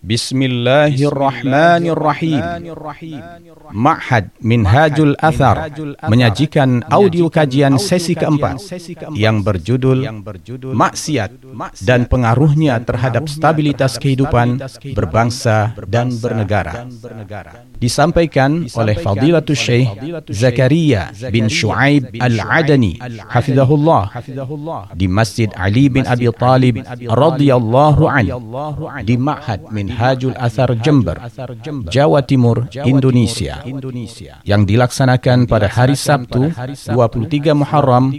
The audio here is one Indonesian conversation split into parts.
Bismillahirrahmanirrahim. Ma'had Minhajul Athar menyajikan audio kajian sesi keempat yang berjudul Maksiat dan pengaruhnya terhadap stabilitas kehidupan berbangsa dan bernegara. Disampaikan oleh Fadilatul Syekh Zakaria bin Shu'aib Al-Adani hafizahullah di Masjid Ali bin Abi Talib radhiyallahu anhu di Ma'had Minhajul Athar Jember, Jawa Timur, Indonesia, yang dilaksanakan pada hari Sabtu 23 Muharram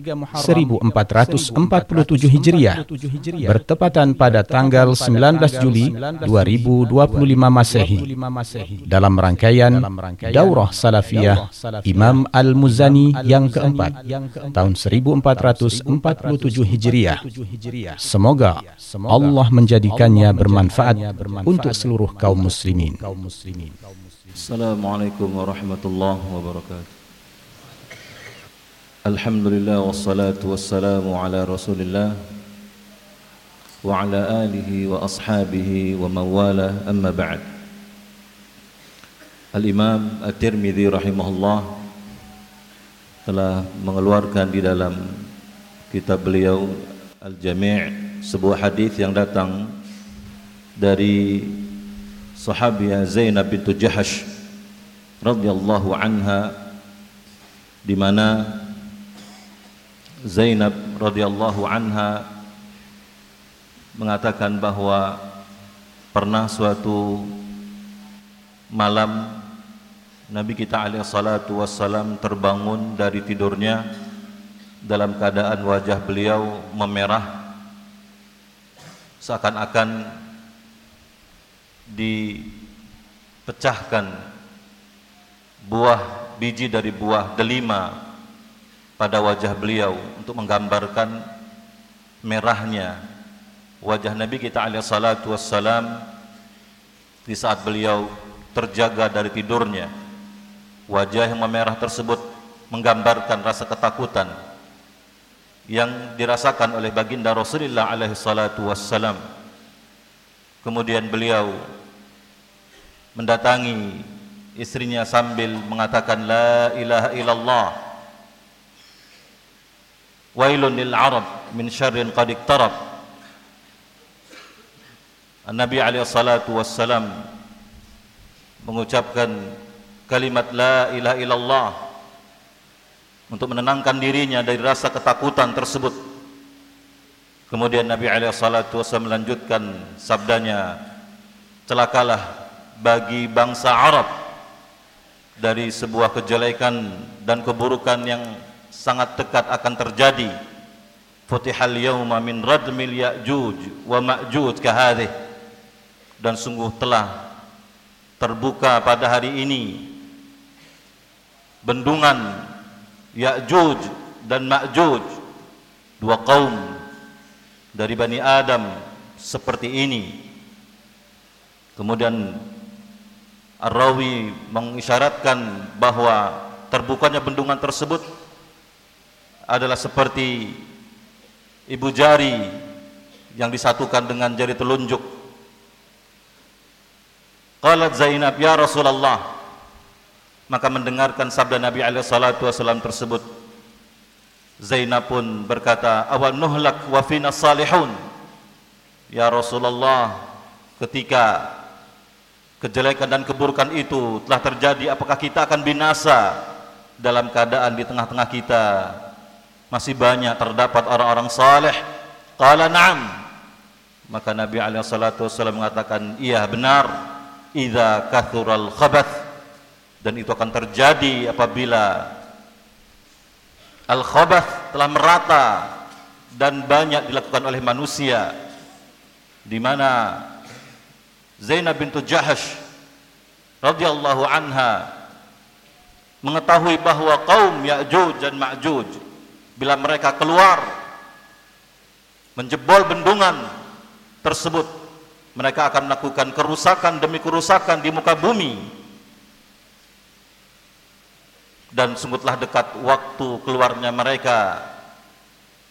1447 Hijriah bertepatan pada tanggal 19 Juli 2025 Masehi dalam rangkaian Daurah Salafiyah Imam Al-Muzani yang keempat tahun 1447 Hijriah. Semoga Allah menjadikannya bermanfaat untuk seluruh kaum muslimin. Assalamualaikum warahmatullahi wabarakatuh. Alhamdulillah wassalatu wassalamu ala Rasulillah wa ala alihi wa ashabihi wa mawala, amma ba'd. Al-Imam At-Tirmidzi rahimahullah telah mengeluarkan di dalam kitab beliau Al-Jami' sebuah hadis yang datang dari sahabiah Zainab bintu Jahash radhiyallahu anha, di mana Zainab radhiyallahu anha mengatakan bahwa pernah suatu malam Nabi kita alaihi salatu wassalam terbangun dari tidurnya dalam keadaan wajah beliau memerah, seakan-akan dipecahkan biji dari buah delima pada wajah beliau untuk menggambarkan merahnya wajah Nabi kita alaihi salatu wassalam di saat beliau terjaga dari tidurnya. Wajah yang memerah tersebut menggambarkan rasa ketakutan yang dirasakan oleh baginda Rasulullah alaihi salatu wassalam. Kemudian beliau mendatangi istrinya sambil mengatakan la ilaha illallah, wailun lil arab min syarrin qad iqtarab. Nabi alaihi salatu wassalam mengucapkan kalimat la ilaha illallah untuk menenangkan dirinya dari rasa ketakutan tersebut. Kemudian Nabi alaihi salatu wasallam melanjutkan sabdanya, celakalah bagi bangsa Arab dari sebuah kejelekan dan keburukan yang sangat dekat akan terjadi. Futihal yawma min radmil ya'juj wa ma'juj kahadih, dan sungguh telah terbuka pada hari ini bendungan Ya'juj dan Ma'juj, dua kaum dari Bani Adam seperti ini. Kemudian Ar-Rawi mengisyaratkan bahwa terbukanya bendungan tersebut adalah seperti ibu jari yang disatukan dengan jari telunjuk. Qalat Zainab, ya Rasulullah. Maka mendengarkan sabda Nabi alaihi salatu wasallam tersebut, Zainab pun berkata, awan nuhlak wa fina salihun. Ya Rasulullah, ketika kejelekan dan keburukan itu telah terjadi, apakah kita akan binasa dalam keadaan di tengah-tengah kita masih banyak terdapat orang-orang saleh? Qala na'am. Maka Nabi alaihi salatu wasallam mengatakan, iya benar, idza kathural khabath, dan itu akan terjadi apabila al-khabath telah merata dan banyak dilakukan oleh manusia, di mana Zainab bintu Jahash radhiyallahu anha mengetahui bahwa kaum Ya'juj dan Ma'juj bila mereka keluar menjebol bendungan tersebut, mereka akan melakukan kerusakan demi kerusakan di muka bumi. Dan sungguh telah dekat waktu keluarnya mereka.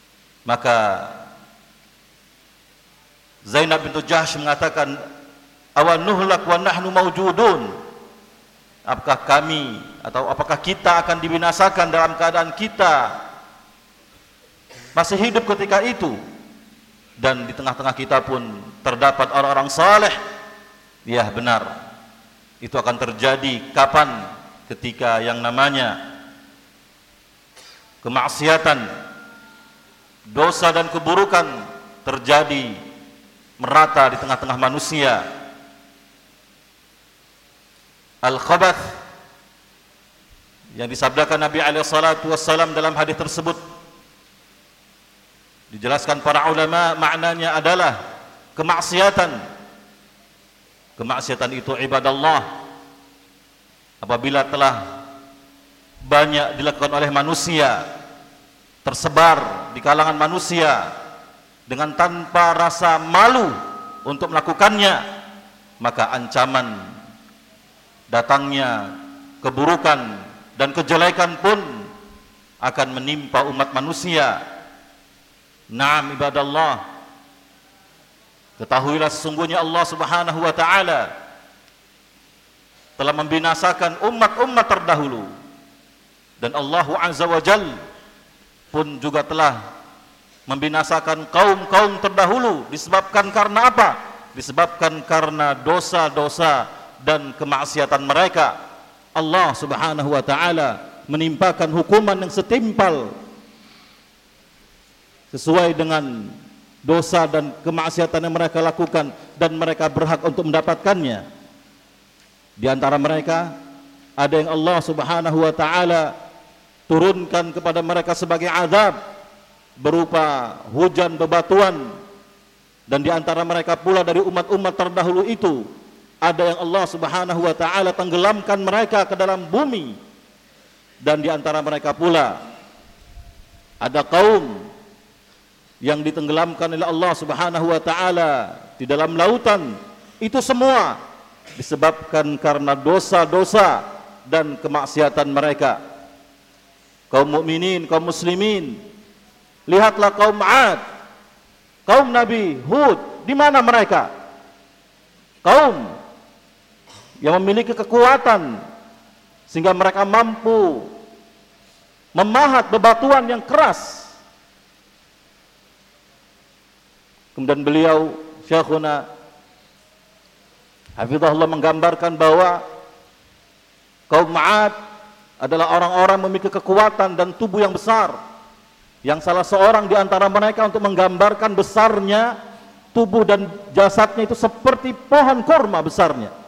Maka Zainab bintu Jahsh mengatakan, awan nuhlak wa nahnu mawjudun. Apakah kami atau apakah kita akan dibinasakan dalam keadaan kita masih hidup ketika itu, dan di tengah-tengah kita pun terdapat orang-orang saleh? Ya benar, itu akan terjadi kapan? Ketika yang namanya kemaksiatan, dosa dan keburukan terjadi merata di tengah-tengah manusia. Al-khabath yang disabdakan Nabi SAW dalam hadis tersebut, dijelaskan para ulama, maknanya adalah kemaksiatan. Kemaksiatan itu ibadallah, apabila telah banyak dilakukan oleh manusia, tersebar di kalangan manusia dengan tanpa rasa malu untuk melakukannya, maka ancaman datangnya keburukan dan kejelekan pun akan menimpa umat manusia. Naam ibadallah, ketahuilah sesungguhnya Allah Subhanahu wa ta'ala telah membinasakan umat-umat terdahulu, dan Allah Azza wa Jal pun juga telah membinasakan kaum-kaum terdahulu. Disebabkan karena apa? Disebabkan karena dosa-dosa dan kemaksiatan mereka. Allah Subhanahu wa ta'ala menimpakan hukuman yang setimpal sesuai dengan dosa dan kemaksiatan yang mereka lakukan, dan mereka berhak untuk mendapatkannya. Di antara mereka ada yang Allah Subhanahu wa ta'ala turunkan kepada mereka sebagai azab berupa hujan bebatuan, dan di antara mereka pula dari umat-umat terdahulu itu ada yang Allah Subhanahu wa ta'ala tenggelamkan mereka ke dalam bumi, dan di antara mereka pula ada kaum yang ditenggelamkan oleh Allah Subhanahu wa ta'ala di dalam lautan. Itu semua disebabkan karena dosa-dosa dan kemaksiatan mereka. Kaum mukminin, kaum muslimin, lihatlah kaum 'Ad, kaum Nabi Hud, di mana mereka? Kaum yang memiliki kekuatan sehingga mereka mampu memahat bebatuan yang keras. Kemudian beliau Syekhuna hafizahullah menggambarkan bahwa kaum 'Ad adalah orang-orang memiliki kekuatan dan tubuh yang besar, yang salah seorang di antara mereka untuk menggambarkan besarnya tubuh dan jasadnya itu seperti pohon kurma besarnya.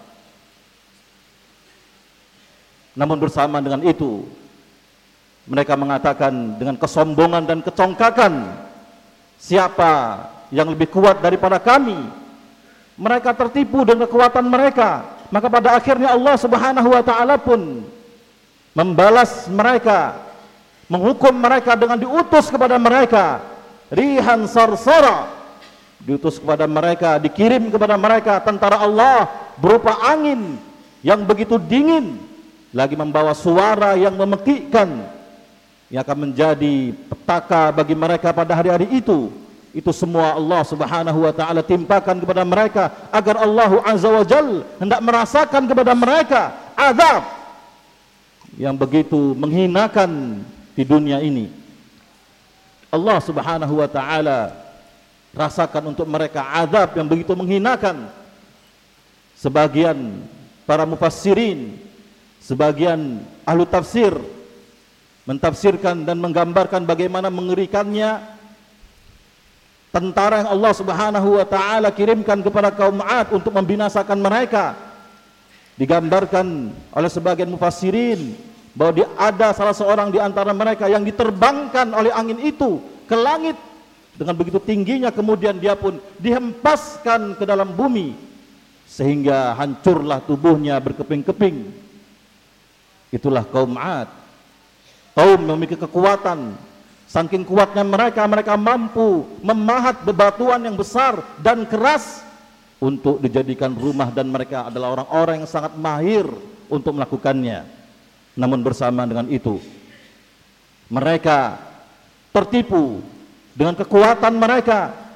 Namun bersama dengan itu mereka mengatakan dengan kesombongan dan kecongkakan, siapa yang lebih kuat daripada kami? Mereka tertipu dengan kekuatan mereka. Maka pada akhirnya Allah Subhanahu wa ta'ala pun membalas mereka, menghukum mereka dengan diutus kepada mereka rihan sarsara, diutus kepada mereka, dikirim kepada mereka tentara Allah berupa angin yang begitu dingin, lagi membawa suara yang memekikkan, yang akan menjadi petaka bagi mereka pada hari-hari itu. Itu semua Allah Subhanahu wa ta'ala timpakan kepada mereka agar Allah Azza wa Jal hendak merasakan kepada mereka azab yang begitu menghinakan di dunia ini. Allah Subhanahu wa ta'ala rasakan untuk mereka azab yang begitu menghinakan. Sebagian para mufassirin, sebagian ahlu tafsir mentafsirkan dan menggambarkan bagaimana mengerikannya tentara yang Allah Subhanahu wa ta'ala kirimkan kepada kaum 'Ad untuk membinasakan mereka. Digambarkan oleh sebagian mufassirin bahwa ada salah seorang di antara mereka yang diterbangkan oleh angin itu ke langit dengan begitu tingginya, kemudian dia pun dihempaskan ke dalam bumi sehingga hancurlah tubuhnya berkeping-keping. Itulah kaum 'Ad, kaum yang memiliki kekuatan. Saking kuatnya mereka mampu memahat bebatuan yang besar dan keras untuk dijadikan rumah, dan mereka adalah orang-orang yang sangat mahir untuk melakukannya. Namun bersama dengan itu mereka tertipu dengan kekuatan mereka,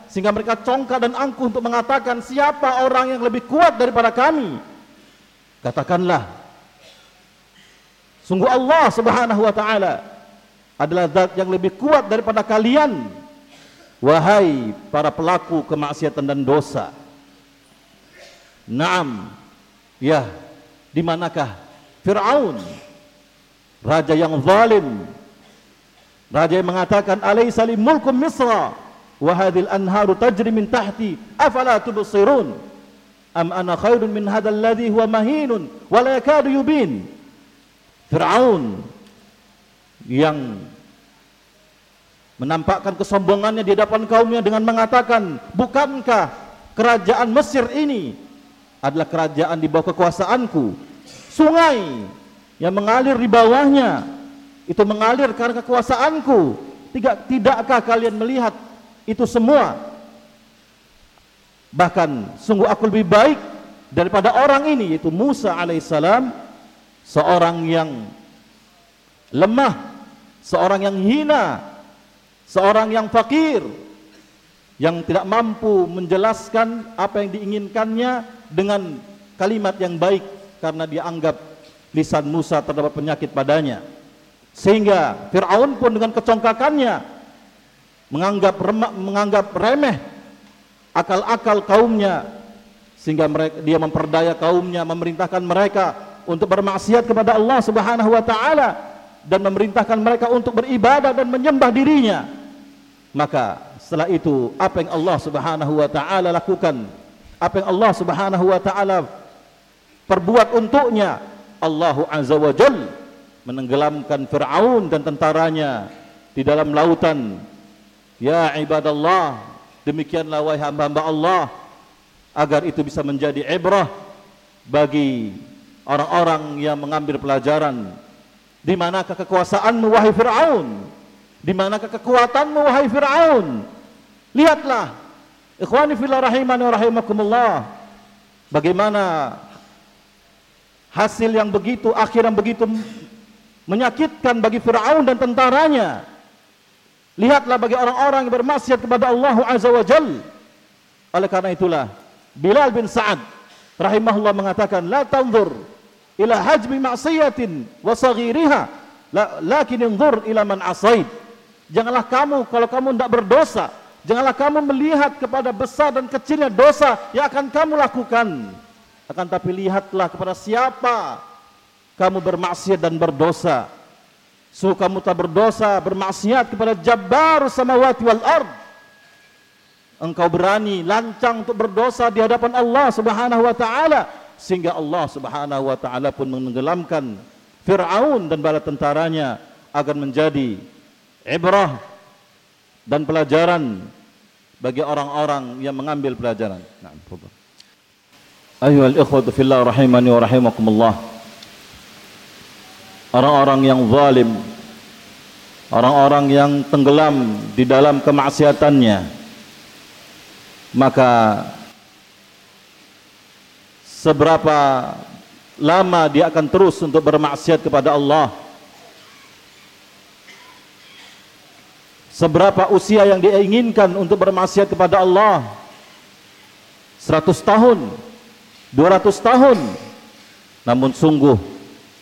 sehingga mereka congkak dan angkuh untuk mengatakan, siapa orang yang lebih kuat daripada kami? Katakanlah, sungguh Allah Subhanahu wa ta'ala adalah zat yang lebih kuat daripada kalian, wahai para pelaku kemaksiatan dan dosa. Naam, ya, di manakah Fir'aun, raja yang zalim, raja yang mengatakan, alaysa li mulkum Misra wa hadhil anharu tajri min tahti afala tubsirun am ana khairun min hadzal ladzi huwa mahinun wa la yakadu yubin. Fir'aun yang menampakkan kesombongannya di hadapan kaumnya dengan mengatakan, bukankah kerajaan Mesir ini adalah kerajaan di bawah kekuasaanku? Sungai yang mengalir di bawahnya itu mengalir karena kekuasaanku. Tidakkah kalian melihat itu semua? Bahkan sungguh aku lebih baik daripada orang ini, yaitu Musa alaihissalam, seorang yang lemah, seorang yang hina, seorang yang fakir, yang tidak mampu menjelaskan apa yang diinginkannya dengan kalimat yang baik karena dia anggap lisan Musa terdapat penyakit padanya. Sehingga Fir'aun pun dengan kecongkakannya menganggap remeh akal-akal kaumnya, sehingga dia memperdaya kaumnya, memerintahkan mereka untuk bermaksiat kepada Allah Subhanahu wa ta'ala, dan memerintahkan mereka untuk beribadah dan menyembah dirinya. Maka setelah itu, apa yang Allah Subhanahu wa ta'ala lakukan, apa yang Allah Subhanahu wa ta'ala perbuat untuknya, Allah Azza wa Jal menenggelamkan Fir'aun dan tentaranya di dalam lautan. Ya ibadallah, demikianlah wahai hamba-hamba Allah, agar itu bisa menjadi ibrah bagi orang-orang yang mengambil pelajaran. Di manakah kekuasaanmu wahai Fir'aun? Di manakah kekuatanmu wahai Fir'aun? Lihatlah, ikhwani fillah rahimani wa rahimakumullah, bagaimana hasil yang begitu, akhir yang begitu menyakitkan bagi Fir'aun dan tentaranya. Lihatlah bagi orang-orang yang bermaksiat kepada Allah Azza wa Jal. Oleh karena itulah Bilal bin Sa'ad rahimahullah mengatakan, la tanzur ila hajmi ma'siyatin wa saghiriha lakin inzur ila man asaid. Janganlah kamu, kalau kamu tidak berdosa, janganlah kamu melihat kepada besar dan kecilnya dosa yang akan kamu lakukan, akan tapi lihatlah kepada siapa kamu bermaksiat dan berdosa. Sungguh kamu tak berdosa, bermaksiat kepada Jabbar samawati wal ard. Engkau berani lancang untuk berdosa di hadapan Allah Subhanahu wa ta'ala, sehingga Allah Subhanahu wa ta'ala pun menenggelamkan Fir'aun dan bala tentaranya agar menjadi ibrah dan pelajaran bagi orang-orang yang mengambil pelajaran. Ayyuhal ikhwatu fillah rahimani wa rahimakumullah. Orang-orang yang zalim, orang-orang yang tenggelam di dalam kemaksiatannya, maka seberapa lama dia akan terus untuk bermaksiat kepada Allah? Seberapa usia yang dia inginkan untuk bermaksiat kepada Allah? 100 tahun, 200 tahun. Namun sungguh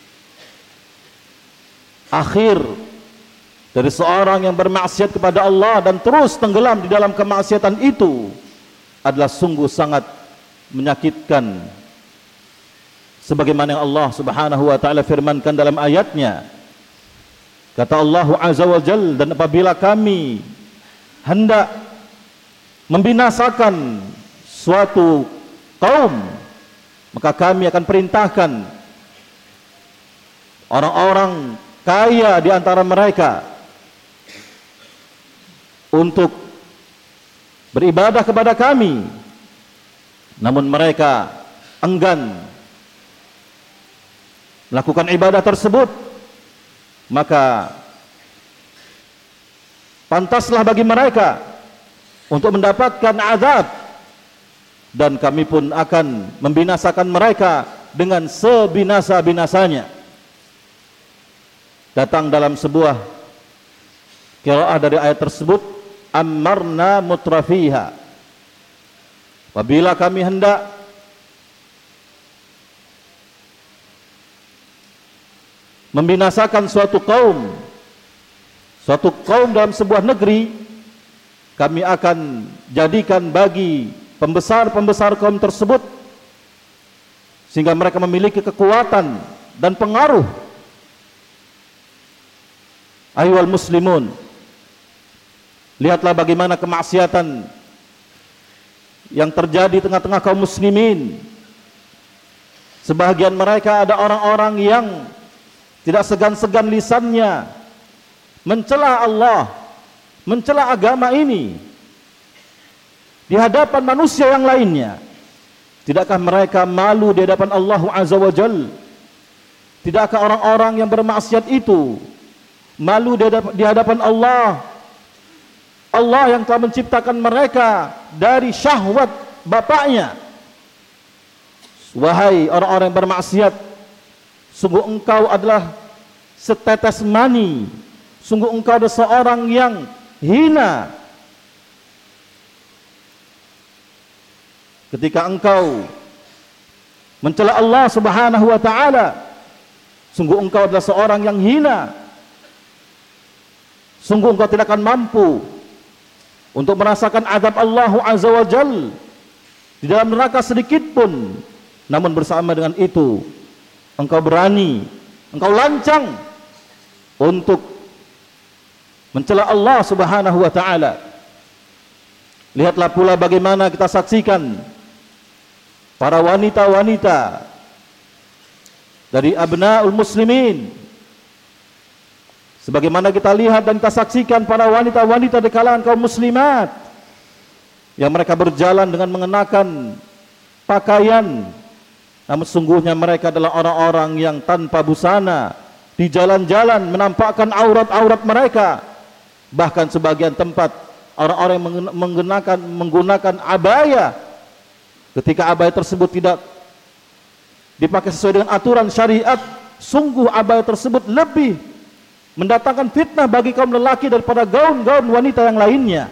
akhir dari seorang yang bermaksiat kepada Allah dan terus tenggelam di dalam kemaksiatan itu adalah sungguh sangat menyakitkan, sebagaimana yang Allah Subhanahu wa ta'ala firmankan dalam ayatnya. Kata Allah Azza wa Jal, dan apabila kami hendak membinasakan suatu kaum, maka kami akan perintahkan orang-orang kaya di antara mereka untuk beribadah kepada kami, namun mereka enggan melakukan ibadah tersebut. Maka pantaslah bagi mereka untuk mendapatkan azab, dan kami pun akan membinasakan mereka dengan sebinasa-binasanya. Datang dalam sebuah qiraah dari ayat tersebut, ammarna mutrafiha. Apabila kami hendak membinasakan suatu kaum dalam sebuah negeri, kami akan jadikan bagi pembesar-pembesar kaum tersebut sehingga mereka memiliki kekuatan dan pengaruh. Ayyuhal muslimun, lihatlah bagaimana kemaksiatan yang terjadi di tengah-tengah kaum muslimin. Sebahagian mereka ada orang-orang yang tidak segan-segan lisannya mencela Allah, mencela agama ini di hadapan manusia yang lainnya. Tidakkah mereka malu di hadapan Allah Azza wa Jalla? Tidakkah orang-orang yang bermaksiat itu malu di hadapan Allah? Allah yang telah menciptakan mereka dari syahwat bapaknya. Wahai orang-orang yang bermaksiat, sungguh engkau adalah setetes mani, sungguh engkau adalah seorang yang hina ketika engkau mencela Allah Subhanahu wa taala. Sungguh engkau adalah seorang yang hina. Sungguh engkau tidak akan mampu untuk merasakan azab Allah Azza wa Jalla di dalam neraka sedikit pun. Namun bersama dengan itu engkau berani, engkau lancang untuk mencela Allah Subhanahu wa taala. Lihatlah pula bagaimana kita saksikan para wanita-wanita dari abnaul muslimin. Sebagaimana kita lihat dan kita saksikan para wanita-wanita di kalangan kaum muslimat yang mereka berjalan dengan mengenakan pakaian, namun sungguhnya mereka adalah orang-orang yang tanpa busana, di jalan-jalan menampakkan aurat-aurat mereka. Bahkan sebagian tempat orang-orang yang menggunakan abaya, ketika abaya tersebut tidak dipakai sesuai dengan aturan syariat, sungguh abaya tersebut lebih mendatangkan fitnah bagi kaum lelaki daripada gaun-gaun wanita yang lainnya.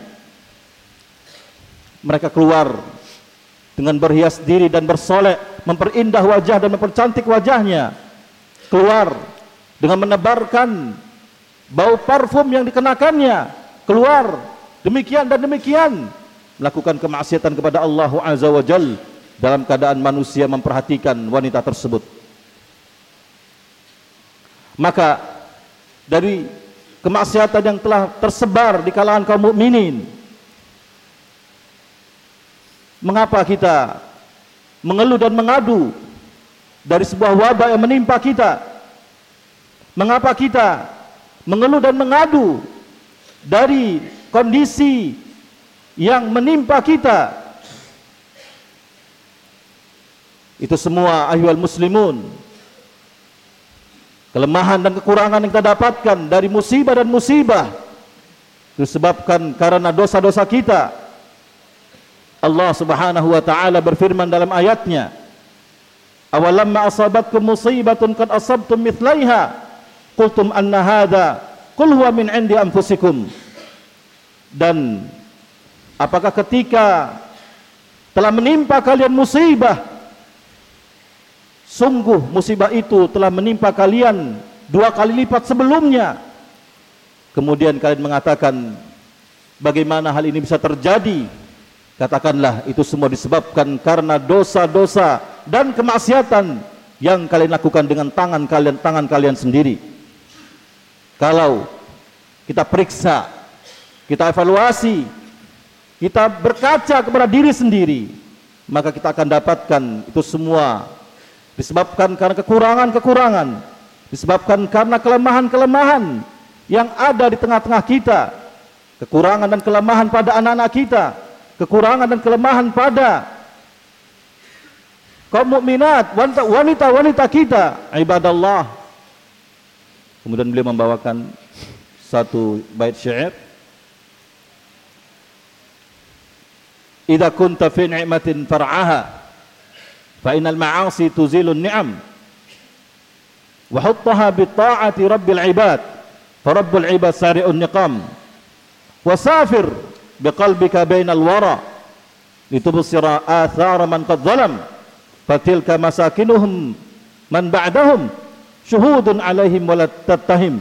Mereka keluar dengan berhias diri dan bersolek, memperindah wajah dan mempercantik wajahnya. Keluar dengan menebarkan bau parfum yang dikenakannya. Keluar demikian dan demikian, melakukan kemaksiatan kepada Allah Azza wa Jalla dalam keadaan manusia memperhatikan wanita tersebut. Maka dari kemaksiatan yang telah tersebar di kalangan kaum mukminin, mengapa kita mengeluh dan mengadu dari sebuah wabah yang menimpa kita? Mengapa kita mengeluh dan mengadu dari kondisi yang menimpa kita? Itu semua ayyuhal muslimun, kelemahan dan kekurangan yang kita dapatkan dari musibah dan musibah disebabkan karena dosa-dosa kita. Allah Subhanahu wa taala berfirman dalam ayatnya, awalamma asabatkum musibatun qad asabtum mithlaiha qultum anna hadza qul huwa min indi anfusikum. Dan apakah ketika telah menimpa kalian musibah, sungguh musibah itu telah menimpa kalian 2 kali lipat sebelumnya, kemudian kalian mengatakan bagaimana hal ini bisa terjadi? Katakanlah itu semua disebabkan karena dosa-dosa dan kemaksiatan yang kalian lakukan dengan tangan kalian sendiri. Kalau kita periksa, kita evaluasi, kita berkaca kepada diri sendiri, maka kita akan dapatkan itu semua disebabkan karena kekurangan-kekurangan, disebabkan karena kelemahan-kelemahan yang ada di tengah-tengah kita, kekurangan dan kelemahan pada anak-anak kita, kekurangan dan kelemahan pada kaum mukminat, wanita-wanita kita, ibadallah. Kemudian beliau membawakan satu bait syair, idza kunta fi ni'matin far'aha fa innal ma'asi tuzilun ni'am wa huttaha bi ta'ati rabbil ibad fa rabbul ibad sari'un niqam wa safir biqalbika bainal wara litubsira athara man qad zalam fatilka masakinuhum man ba'dahum syuhudun alaihim wa la tattahim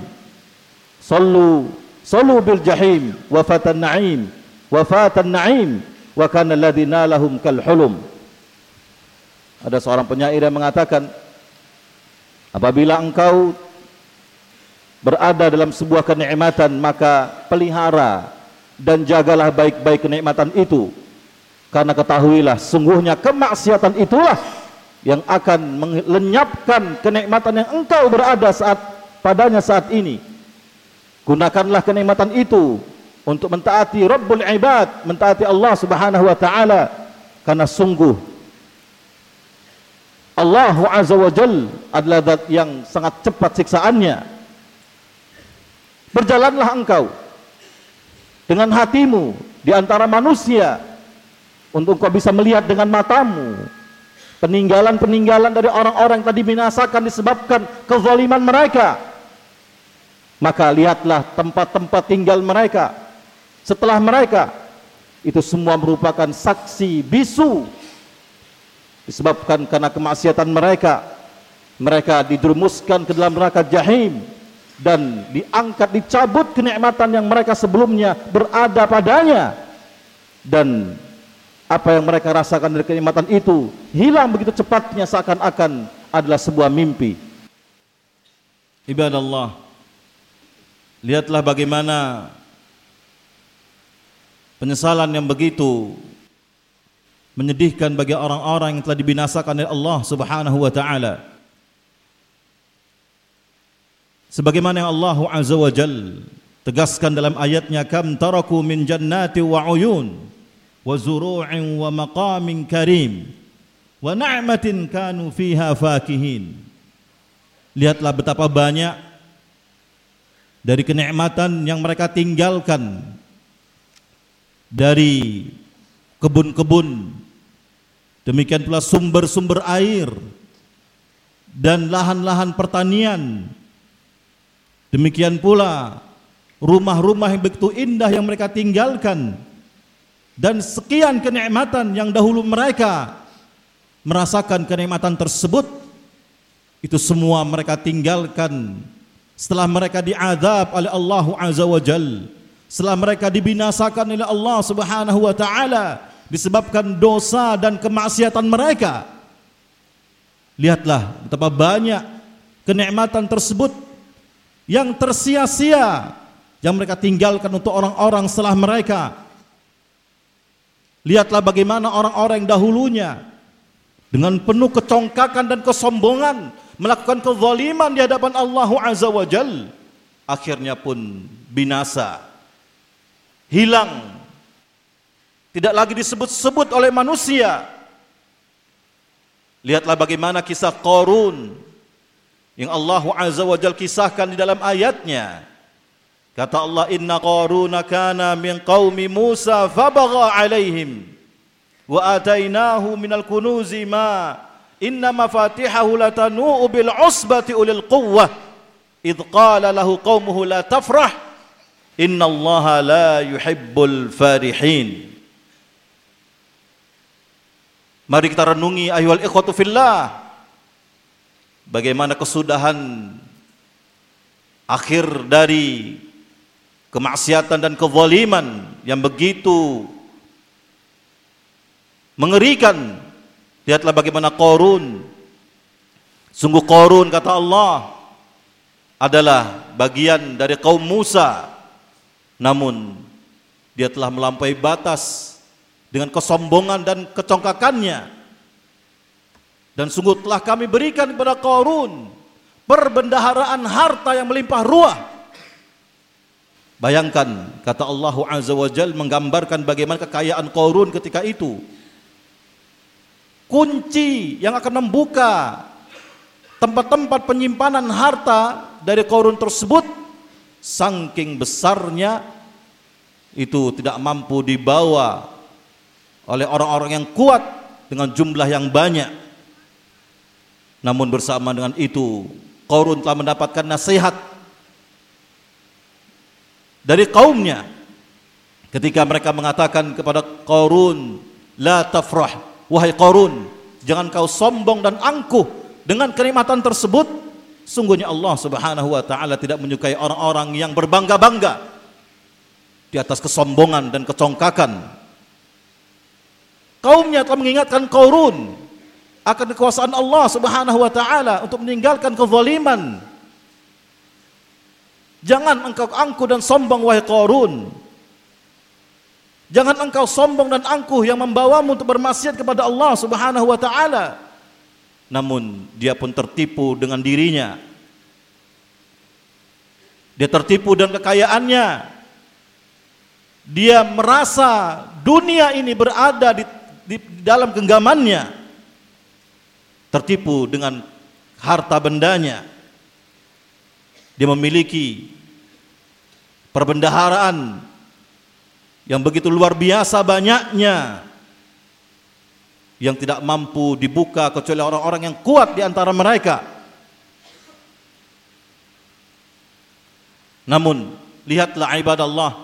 sallu bil jahim wa fatan na'im wa kana alladhi nalahum kal hulum. Ada seorang penyair yang mengatakan, apabila engkau berada dalam sebuah kenikmatan, maka pelihara dan jagalah baik-baik kenikmatan itu, karena ketahuilah sungguhnya kemaksiatan itulah yang akan melenyapkan kenikmatan yang engkau berada padanya saat ini. Gunakanlah kenikmatan itu untuk mentaati Rabbul Ibad, mentaati Allah Subhanahu wa taala, karena sungguh Allah Azza wa Jalla adalah zat yang sangat cepat siksaannya. Berjalanlah engkau dengan hatimu di antara manusia untuk engkau bisa melihat dengan matamu peninggalan-peninggalan dari orang-orang yang tadi binasakan disebabkan kezaliman mereka. Maka lihatlah tempat-tempat tinggal mereka setelah mereka, itu semua merupakan saksi bisu disebabkan karena kemaksiatan mereka. Mereka dijerumuskan ke dalam neraka jahim dan diangkat, dicabut kenikmatan yang mereka sebelumnya berada padanya, dan apa yang mereka rasakan dari kenikmatan itu hilang begitu cepatnya seakan-akan adalah sebuah mimpi. Ibadallah, lihatlah bagaimana penyesalan yang begitu menyedihkan bagi orang-orang yang telah dibinasakan oleh Allah Subhanahu wa taala. Sebagaimana yang Allah Azza wa Jalla tegaskan dalam ayatnya, kam taraku min jannati wa uyun wa zuru'in wa maqamin karim wa na'matin kanu fiha fakihin. Lihatlah betapa banyak dari kenikmatan yang mereka tinggalkan, dari kebun-kebun, demikian pula sumber-sumber air dan lahan-lahan pertanian, demikian pula rumah-rumah yang begitu indah yang mereka tinggalkan, dan sekian kenikmatan yang dahulu mereka merasakan kenikmatan tersebut, itu semua mereka tinggalkan setelah mereka diazab oleh Allah Azza wa Jalla, setelah mereka dibinasakan oleh Allah Subhanahu wa taala disebabkan dosa dan kemaksiatan mereka. Lihatlah betapa banyak kenikmatan tersebut yang tersia-sia yang mereka tinggalkan untuk orang-orang setelah mereka. Lihatlah bagaimana orang-orang yang dahulunya dengan penuh kecongkakan dan kesombongan melakukan kezaliman di hadapan Allah Azza wa Jalla, akhirnya pun binasa, hilang, tidak lagi disebut-sebut oleh manusia. Lihatlah bagaimana kisah Qarun yang Allah Azza wa Jalla kisahkan di dalam ayatnya. Kata Allah, inna Qaruna kana min qaumi Musa fabagha alaihim wa atainahu minal kunuzi ma inna mafatihahu latanu'u bil usbati ulil quwwah idh qala lahu qaumuhu la tafrah innallaha la yuhibbul farihin. Mari kita renungi ayyuhal ikhwatu fillah, bagaimana kesudahan akhir dari kemaksiatan dan kezaliman yang begitu mengerikan. Lihatlah bagaimana Qarun. Sungguh Qarun, kata Allah, adalah bagian dari kaum Musa, namun dia telah melampaui batas dengan kesombongan dan kecongkakannya. Dan sungguh telah kami berikan kepada Qarun perbendaharaan harta yang melimpah ruah. Bayangkan, kata Allah Azza wa Jalla menggambarkan bagaimana kekayaan Qarun ketika itu. Kunci yang akan membuka tempat-tempat penyimpanan harta dari Qarun tersebut saking besarnya itu tidak mampu dibawa oleh orang-orang yang kuat dengan jumlah yang banyak. Namun bersama dengan itu Qarun telah mendapatkan nasihat dari kaumnya Ketika mereka mengatakan kepada Qarun, la tafrah, wahai Qarun, jangan kau sombong dan angkuh dengan kenikmatan tersebut. Sungguhnya Allah Subhanahu wa taala tidak menyukai orang-orang yang berbangga-bangga di atas kesombongan dan kecongkakan. Kaumnya telah mengingatkan Qarun akan kekuasaan Allah Subhanahu wa taala untuk meninggalkan kezaliman. Jangan engkau angkuh dan sombong wahai Qarun. Jangan engkau sombong dan angkuh yang membawamu untuk bermaksiat kepada Allah Subhanahu wa taala. Namun dia pun tertipu dengan dirinya. Dia tertipu dengan kekayaannya. Dia merasa dunia ini berada di dalam genggamannya. Tertipu dengan harta bendanya. Dia memiliki perbendaharaan yang begitu luar biasa banyaknya, yang tidak mampu dibuka kecuali orang-orang yang kuat di antara mereka. Namun lihatlah ibadallah,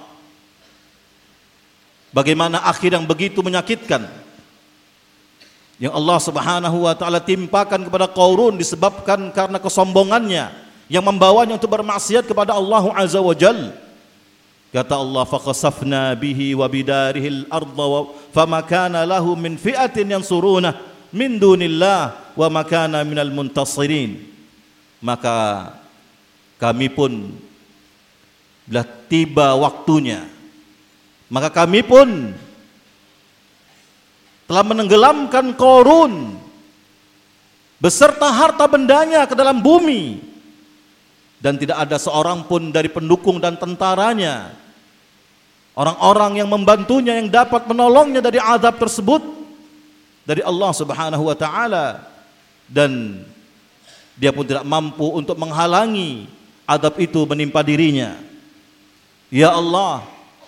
bagaimana akhir yang begitu menyakitkan yang Allah Subhanahu wa taala timpakan kepada Qarun disebabkan karena kesombongannya yang membawanya untuk bermaksiat kepada Allah Azza wa Jalla. Kata Allah, فَخَسَفْنَا بِهِ وَبِدَارِهِ الْأَرْضَ فَمَا كَانَ لَهُ مِنْ فِئَةٍ يَنْصُرُونَهُ مِنْ دُونِ اللَّهِ وَمَا كَانَ مِنَ الْمُنْتَصِرِينَ. Maka kami pun bila tiba waktunya, maka kami pun telah menenggelamkan Qarun beserta harta bendanya ke dalam bumi, dan tidak ada seorang pun dari pendukung dan tentaranya, orang-orang yang membantunya, yang dapat menolongnya dari azab tersebut dari Allah Subhanahu wa taala, dan dia pun tidak mampu untuk menghalangi azab itu menimpa dirinya. Ya Allah,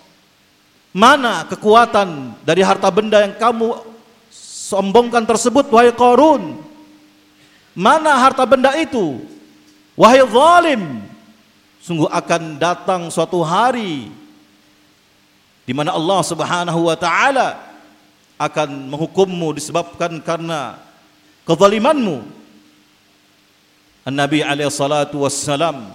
mana kekuatan dari harta benda yang kamu sombongkan tersebut wahai Qarun? Mana harta benda itu? Wahai zalim, sungguh akan datang suatu hari di mana Allah Subhanahu wa taala akan menghukummu disebabkan karena kezalimanmu. An-Nabi alaihi salatu wassalam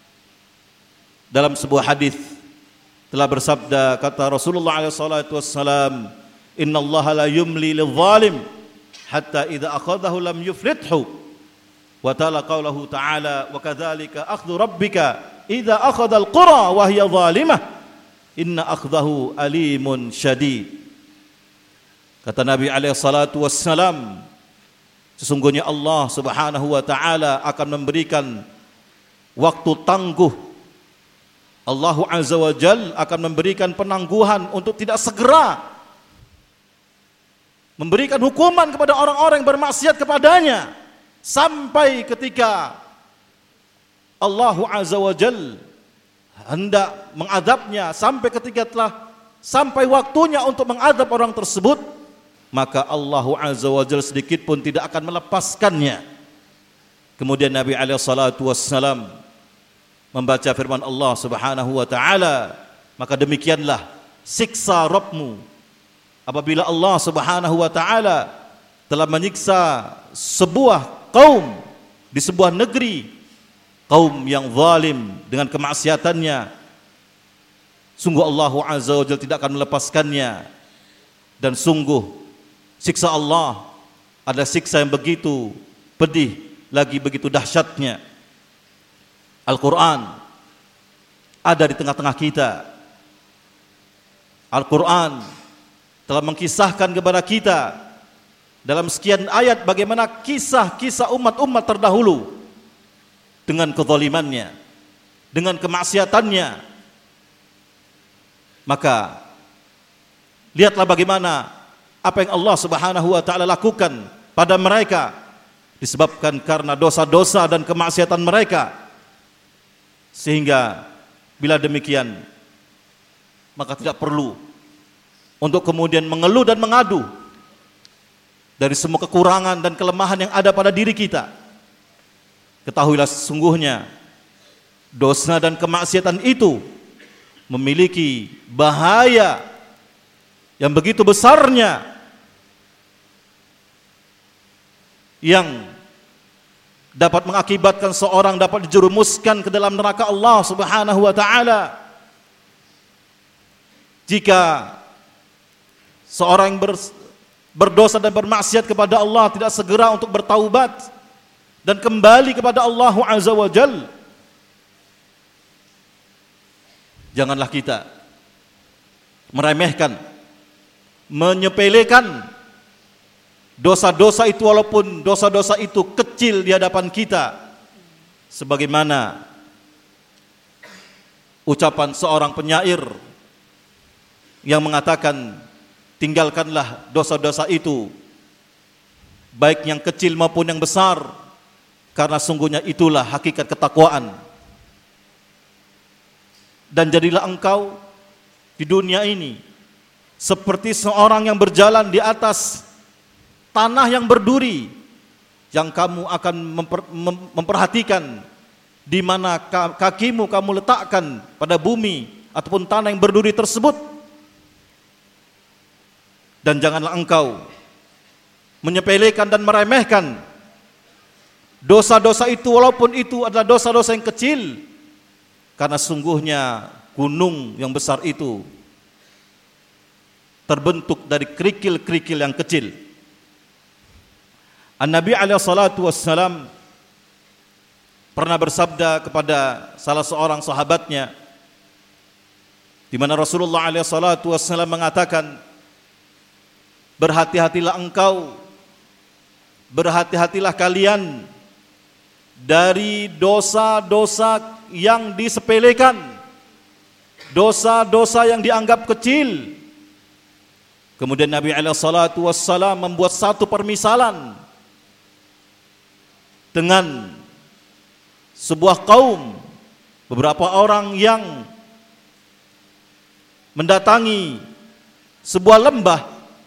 dalam sebuah hadis telah bersabda, kata Rasulullah alaihi salatu wassalam, innallaha la yumli lidh-dhalim hatta idza akhadhahu lam yuflithu. Wa ta'ala qawluhu ta'ala, wa kadzalika akhdhu rabbika idza akhadha al-qura wa hiya zalimah inna akhdahu alimun syadid. Kata Nabi alaihi salatu wassalam, sesungguhnya Allah Subhanahu wa taala akan memberikan waktu tangguh. Allah Azza wa Jalla akan memberikan penangguhan untuk tidak segera memberikan hukuman kepada orang-orang yang bermaksiat kepadanya, sampai ketika Allah Azza wa Jalla hendak mengadabnya, sampai ketika telah sampai waktunya untuk mengadab orang tersebut, maka Allah Azza wa Jalla sedikit pun tidak akan melepaskannya. Kemudian Nabi alaihi salatu wassalam membaca firman Allah Subhanahu wa taala, maka demikianlah siksa Rabbmu apabila Allah Subhanahu wa taala telah menyiksa sebuah kaum di sebuah negeri, kaum yang zalim dengan kemaksiatannya. Sungguh Allah Azza wa Jalla tidak akan melepaskannya, dan sungguh siksa Allah adalah siksa yang begitu pedih, lagi begitu dahsyatnya. Al-Quran ada di tengah-tengah kita. Al-Quran telah mengkisahkan kepada kita dalam sekian ayat bagaimana kisah-kisah umat-umat terdahulu dengan kezalimannya, dengan kemaksiatannya. Maka lihatlah bagaimana apa yang Allah Subhanahu wa taala lakukan pada mereka disebabkan karena dosa-dosa dan kemaksiatan mereka. Sehingga bila demikian, maka tidak perlu untuk kemudian mengeluh dan mengadu dari semua kekurangan dan kelemahan yang ada pada diri kita. Ketahuilah sesungguhnya dosa dan kemaksiatan itu memiliki bahaya yang begitu besarnya, yang dapat mengakibatkan seorang dapat dijerumuskan ke dalam neraka Allah Subhanahu wa taala jika seorang yang berdosa dan bermaksiat kepada Allah tidak segera untuk bertaubat dan kembali kepada Allah Azza wa Jalla. Janganlah kita meremehkan, menyepelekan dosa-dosa itu, walaupun dosa-dosa itu kecil di hadapan kita, sebagaimana ucapan seorang penyair yang mengatakan, tinggalkanlah dosa-dosa itu, baik yang kecil maupun yang besar, karena sungguhnya itulah hakikat ketakwaan. Dan jadilah engkau di dunia ini seperti seorang yang berjalan di atas tanah yang berduri, yang kamu akan memperhatikan di mana kakimu kamu letakkan pada bumi ataupun tanah yang berduri tersebut. Dan janganlah engkau menyepelekan dan meremehkan dosa-dosa itu, walaupun itu adalah dosa-dosa yang kecil, karena sungguhnya gunung yang besar itu terbentuk dari kerikil-kerikil yang kecil. An-Nabi alaihi salatu wassalam pernah bersabda kepada salah seorang sahabatnya, di mana Rasulullah alaihi salatu wassalam mengatakan, berhati-hatilah engkau, berhati-hatilah kalian dari dosa-dosa yang disepelekan, dosa-dosa yang dianggap kecil. Kemudian Nabi alaihi salatu wassalam membuat satu permisalan dengan sebuah kaum, beberapa orang yang mendatangi sebuah lembah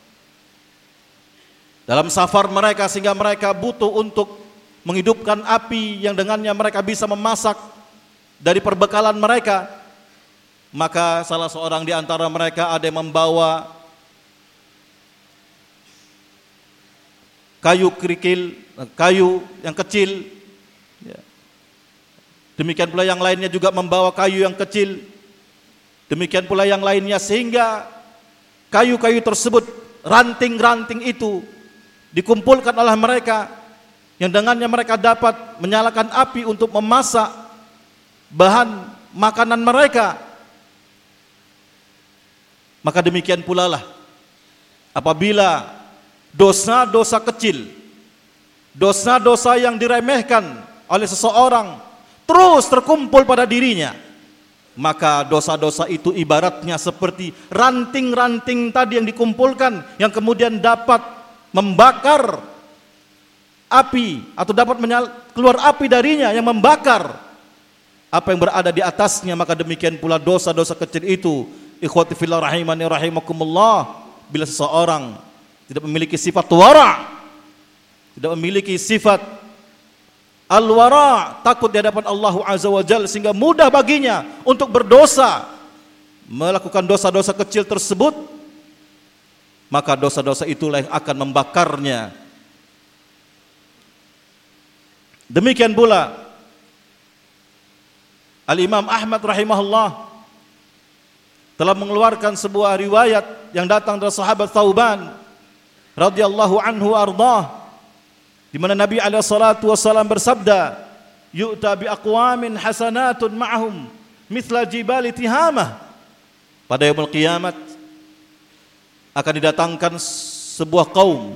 dalam safar mereka, sehingga mereka butuh untuk menghidupkan api yang dengannya mereka bisa memasak dari perbekalan mereka. Maka salah seorang di antara mereka ada yang membawa kayu kerikil, kayu yang kecil, demikian pula yang lainnya juga membawa kayu yang kecil, demikian pula yang lainnya, sehingga kayu-kayu tersebut, ranting-ranting itu dikumpulkan oleh mereka, yang dengannya mereka dapat menyalakan api untuk memasak bahan makanan mereka. Maka demikian pula lah apabila dosa-dosa kecil, dosa-dosa yang diremehkan oleh seseorang terus terkumpul pada dirinya, maka dosa-dosa itu ibaratnya seperti ranting-ranting tadi yang dikumpulkan, yang kemudian dapat membakar api atau dapat keluar api darinya yang membakar apa yang berada di atasnya. Maka demikian pula dosa-dosa kecil itu, ikhwati fillah rahimani rahimakumullah, bila seseorang tidak memiliki sifat wara', tidak memiliki sifat al-wara', takut di hadapan Allah Azza wa Jalla, sehingga mudah baginya untuk berdosa, melakukan dosa-dosa kecil tersebut, maka dosa-dosa itulah yang akan membakarnya. Demikian pula Al-Imam Ahmad rahimahullah telah mengeluarkan sebuah riwayat yang datang dari sahabat Thauban radhiyallahu anhu ardah, di mana Nabi alaihi salatu wasallam bersabda, yu'ta bi aqwamin hasanatun ma'hum mithla jibali tihamah. Pada yaumul qiyamah akan didatangkan sebuah kaum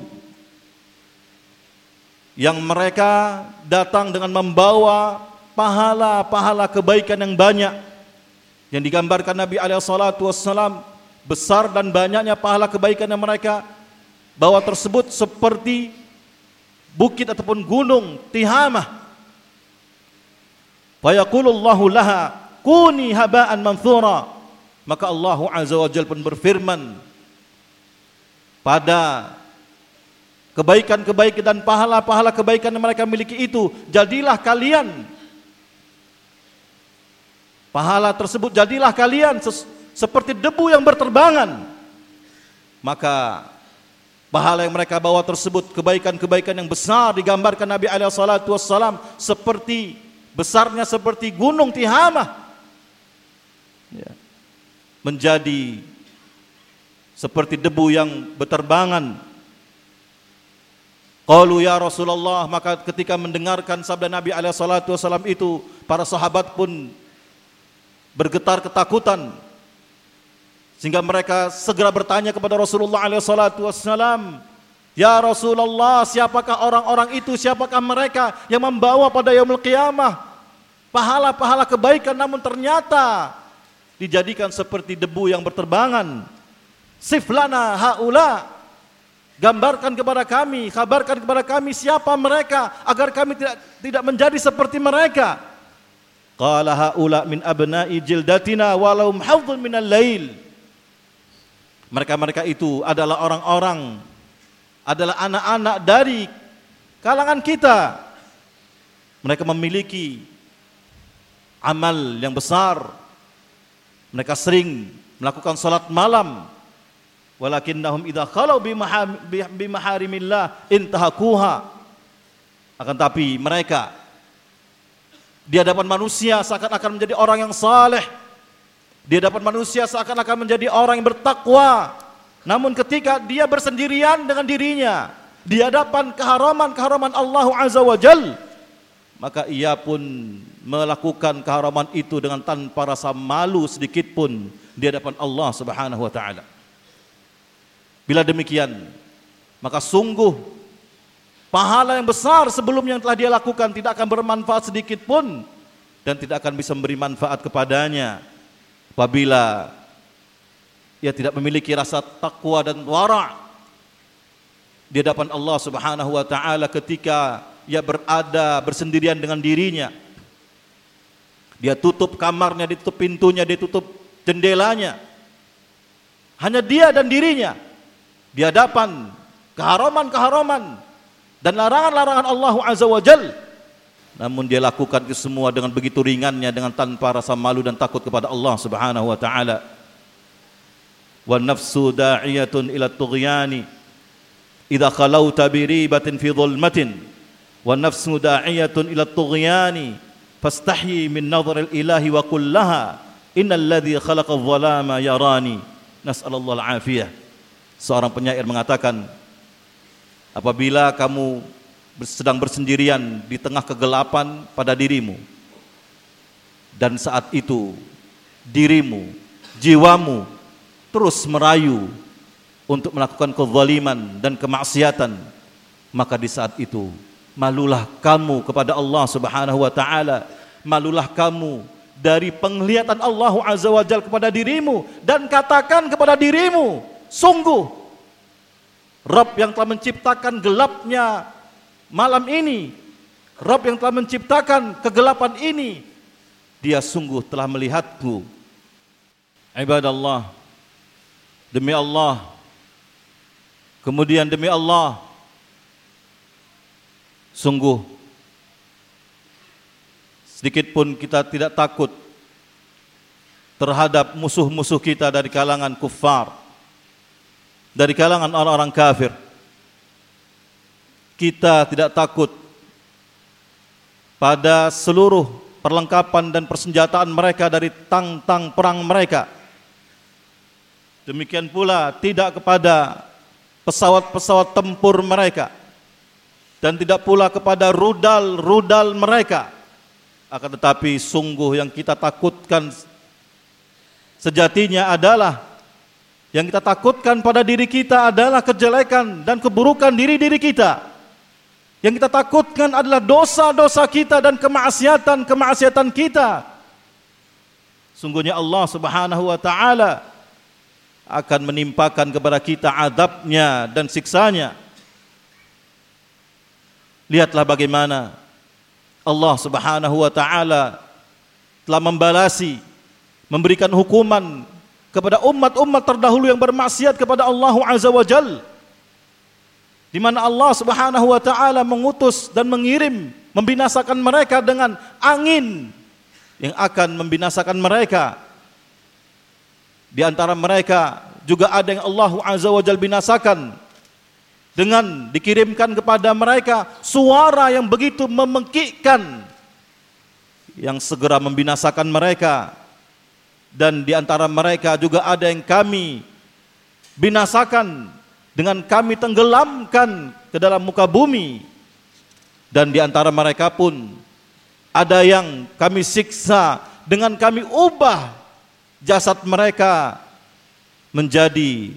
yang mereka datang dengan membawa pahala-pahala kebaikan yang banyak, yang digambarkan Nabi alaihi salatu wasallam besar dan banyaknya pahala kebaikan yang mereka bawa tersebut seperti bukit ataupun gunung Tihamah. Fa yaqulullahu laha kuni haba'an manthura. Maka Allah Azza wa Jalla pun berfirman pada kebaikan-kebaikan dan pahala-pahala kebaikan yang mereka miliki itu, jadilah kalian pahala tersebut jadilah kalian seperti debu yang berterbangan. Maka pahala yang mereka bawa tersebut, kebaikan-kebaikan yang besar digambarkan Nabi SAW seperti besarnya seperti gunung Tihamah, ya, menjadi seperti debu yang berterbangan. Qalu ya Rasulullah, maka ketika mendengarkan sabda Nabi SAW itu, para sahabat pun bergetar ketakutan, sehingga mereka segera bertanya kepada Rasulullah SAW, ya Rasulullah, siapakah orang-orang itu, siapakah mereka yang membawa pada yaumul qiyamah pahala-pahala kebaikan, namun ternyata dijadikan seperti debu yang berterbangan. Siflana haula, gambarkan kepada kami, kabarkan kepada kami siapa mereka, agar kami tidak menjadi seperti mereka. Qala haula min abna'i jildatina walau hafdhun minal lail. Mereka-mereka itu adalah orang-orang, adalah anak-anak dari kalangan kita. Mereka memiliki amal yang besar. Mereka sering melakukan salat malam. Walakinnahum idza khalau bimaharimillah intahakuha. Akan tapi mereka di hadapan manusia seakan-akan menjadi orang yang saleh. Di hadapan manusia seakan-akan menjadi orang yang bertakwa. Namun ketika dia bersendirian dengan dirinya di hadapan keharaman-keharaman Allah Azza wa Jal, maka ia pun melakukan keharaman itu dengan tanpa rasa malu sedikit pun di hadapan Allah Subhanahu wa taala. Bila demikian, maka sungguh pahala yang besar sebelum yang telah dia lakukan tidak akan bermanfaat sedikit pun, dan tidak akan bisa memberi manfaat kepadanya apabila ia tidak memiliki rasa takwa dan wara' di hadapan Allah Subhanahu wa taala ketika ia berada bersendirian dengan dirinya. Dia tutup kamarnya, ditutup pintunya, ditutup jendelanya. Hanya dia dan dirinya di hadapan keharaman-keharaman dan larangan-larangan Allah Azza wa Jal. Namun dia lakukan itu semua dengan begitu ringannya, dengan tanpa rasa malu dan takut kepada Allah Subhanahu wa taala. Wa nafsu da'iyatun ila tughyani idza khalauta bi ribatin fi dhulmatin, wa nafsu da'iyatun ila tughyani fastahyi min nadhar al-ilahi wa qul laha innal ladzi khalaqa adh-dhalama yarani. Nas'alullah al-afiyah. Seorang penyair mengatakan, apabila kamu sedang bersendirian di tengah kegelapan pada dirimu, dan saat itu dirimu, jiwamu terus merayu untuk melakukan kezaliman dan kemaksiatan, maka di saat itu malulah kamu kepada Allah Subhanahu wa taala, malulah kamu dari penglihatan Allah Azza wa Jalla kepada dirimu, dan katakan kepada dirimu, sungguh Rabb yang telah menciptakan gelapnya malam ini, Rabb yang telah menciptakan kegelapan ini, Dia sungguh telah melihatku. Ibadallah, demi Allah, kemudian demi Allah, sungguh sedikit pun kita tidak takut terhadap musuh-musuh kita dari kalangan kuffar, dari kalangan orang-orang kafir. Kita tidak takut pada seluruh perlengkapan dan persenjataan mereka dari tang-tang perang mereka. Demikian pula tidak kepada pesawat-pesawat tempur mereka, dan tidak pula kepada rudal-rudal mereka. Akan tetapi sungguh yang kita takutkan sejatinya adalah, yang kita takutkan pada diri kita adalah kejelekan dan keburukan diri-diri kita. Yang kita takutkan adalah dosa-dosa kita dan kemaksiatan-kemaksiatan kita. Sungguhnya Allah Subhanahu wa taala akan menimpakan kepada kita azabnya dan siksanya. Lihatlah bagaimana Allah Subhanahu wa taala telah membalasi, memberikan hukuman kepada umat-umat terdahulu yang bermaksiat kepada Allah Azza wa Jalla, di mana Allah Subhanahu wa taala mengutus dan mengirim membinasakan mereka dengan angin yang akan membinasakan mereka. Di antara mereka juga ada yang Allah Azza wa Jalla binasakan dengan dikirimkan kepada mereka suara yang begitu memengkikkan yang segera membinasakan mereka. Dan di antara mereka juga ada yang kami binasakan dengan kami tenggelamkan ke dalam muka bumi. Dan di antara mereka pun ada yang kami siksa dengan kami ubah jasad mereka menjadi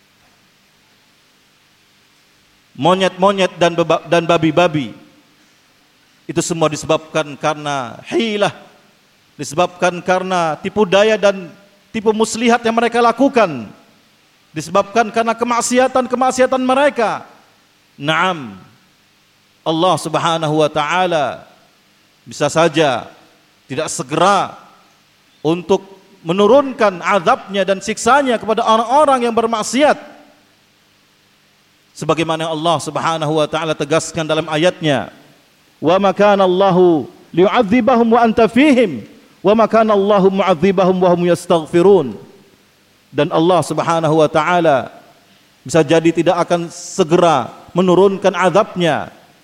monyet-monyet dan babi-babi. Itu semua disebabkan karena hilah, disebabkan karena tipu daya dan tipu muslihat yang mereka lakukan, disebabkan karena kemaksiatan mereka. Naam, Allah Subhanahu wa taala bisa saja tidak segera untuk menurunkan azabnya dan siksanya kepada orang-orang yang bermaksiat, sebagaimana Allah Subhanahu wa taala tegaskan dalam ayatnya, wa ma kana Allahu liyu'adzibahum wa anta fihim wa ma kana Allahu mu'adzibahum wa hum yastaghfirun. Dan Allah Subhanahu wa taala bisa jadi tidak akan segera menurunkan azabnya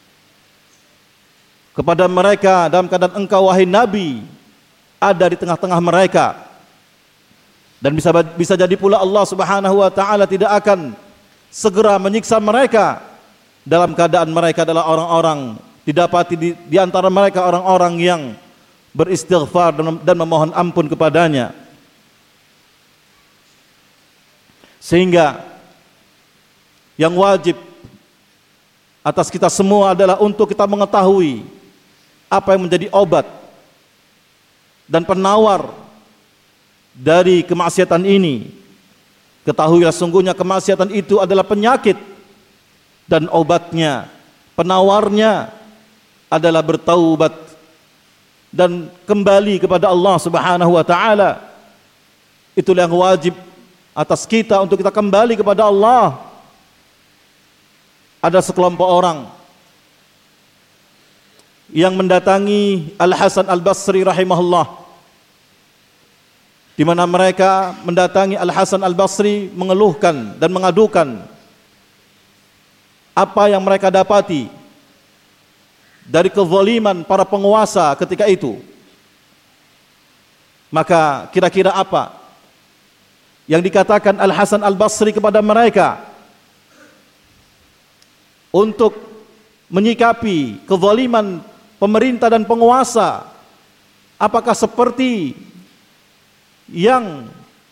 kepada mereka dalam keadaan engkau wahai Nabi ada di tengah-tengah mereka. Dan bisa jadi pula Allah Subhanahu wa taala tidak akan segera menyiksa mereka dalam keadaan mereka adalah orang-orang, didapati di antara mereka orang-orang yang beristighfar dan memohon ampun kepadanya. Sehingga yang wajib atas kita semua adalah untuk kita mengetahui apa yang menjadi obat dan penawar dari kemaksiatan ini. Ketahuilah sungguhnya kemaksiatan itu adalah penyakit dan obatnya, penawarnya adalah bertaubat dan kembali kepada Allah Subhanahu wa taala. Itulah yang wajib atas kita untuk kita kembali kepada Allah. Ada sekelompok orang yang mendatangi Al-Hasan Al-Basri rahimahullah, di mana mereka mendatangi Al-Hasan Al-Basri mengeluhkan dan mengadukan apa yang mereka dapati dari kezaliman para penguasa ketika itu. Maka kira-kira apa yang dikatakan Al-Hasan Al-Basri kepada mereka untuk menyikapi kezaliman pemerintah dan penguasa? Apakah seperti yang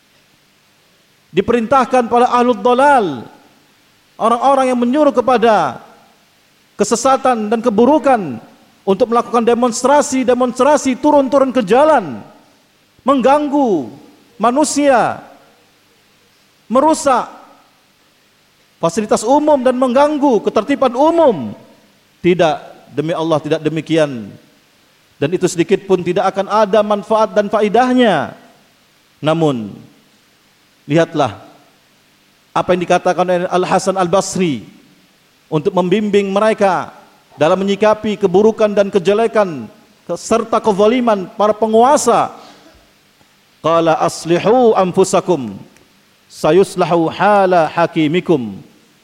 diperintahkan pada ahlul dhalal, orang-orang yang menyuruh kepada kesesatan dan keburukan, untuk melakukan demonstrasi turun-turun ke jalan, mengganggu manusia, merusak fasilitas umum dan mengganggu ketertiban umum? Tidak, demi Allah tidak demikian. Dan itu sedikit pun tidak akan ada manfaat dan faidahnya. Namun lihatlah apa yang dikatakan oleh Al-Hasan Al-Basri untuk membimbing mereka dalam menyikapi keburukan dan kejelekan serta kezaliman para penguasa. Qala aslihu anfusakum sayuslahu hala hakimikum.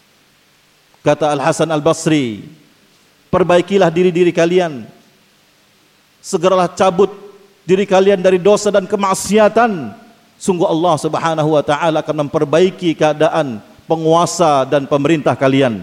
Kata Al-Hasan Al-Basri, perbaikilah diri-diri kalian, segeralah cabut diri kalian dari dosa dan kemaksiatan. Sungguh Allah Subhanahu wa taala akan memperbaiki keadaan penguasa dan pemerintah kalian.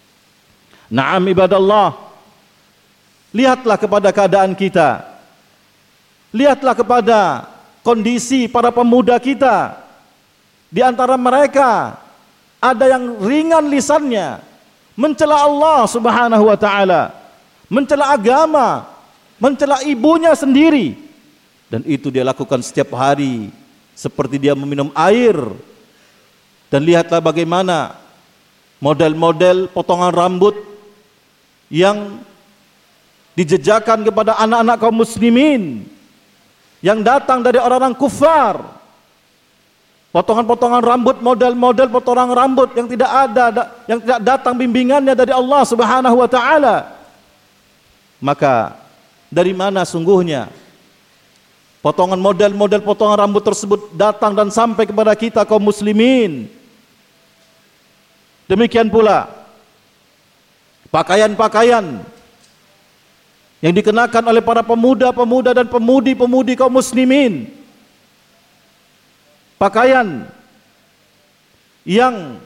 Naam ibadallah, lihatlah kepada keadaan kita, lihatlah kepada kondisi para pemuda kita. Di antara mereka ada yang ringan lisannya mencela Allah Subhanahu wa taala, mencela agama, mencela ibunya sendiri, dan itu dia lakukan setiap hari seperti dia meminum air. Dan lihatlah bagaimana model-model potongan rambut yang dijejakan kepada anak-anak kaum muslimin yang datang dari orang-orang kufar. Potongan-potongan rambut, model-model potongan rambut yang tidak datang bimbingannya dari Allah Subhanahu wa taala. Maka dari mana sungguhnya Potongan model-model potongan rambut tersebut datang dan sampai kepada kita kaum muslimin. Demikian pula pakaian-pakaian yang dikenakan oleh para pemuda-pemuda dan pemudi-pemudi kaum muslimin. Pakaian yang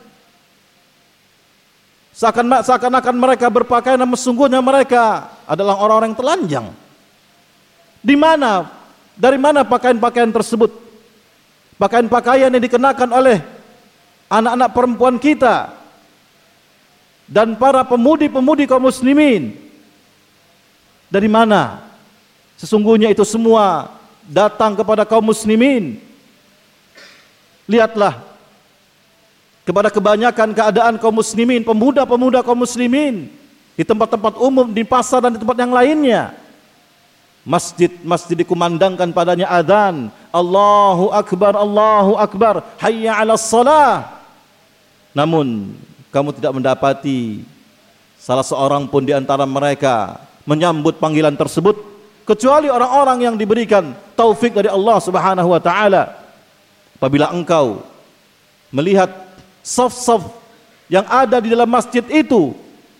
seakan-akan mereka berpakaian, namun sesungguhnya mereka adalah orang-orang yang telanjang. Dari mana pakaian-pakaian tersebut? Pakaian-pakaian yang dikenakan oleh anak-anak perempuan kita dan para pemudi-pemudi kaum muslimin. Dari mana? Sesungguhnya itu semua datang kepada kaum muslimin. Lihatlah kepada kebanyakan keadaan kaum muslimin, pemuda-pemuda kaum muslimin di tempat-tempat umum, di pasar dan di tempat yang lainnya. Masjid dikumandangkan padanya adzan, Allahu Akbar, hayya 'alas shalah. Namun kamu tidak mendapati salah seorang pun di antara mereka menyambut panggilan tersebut, kecuali orang-orang yang diberikan taufik dari Allah Subhanahu wa taala. Apabila engkau melihat saf-saf yang ada di dalam masjid itu,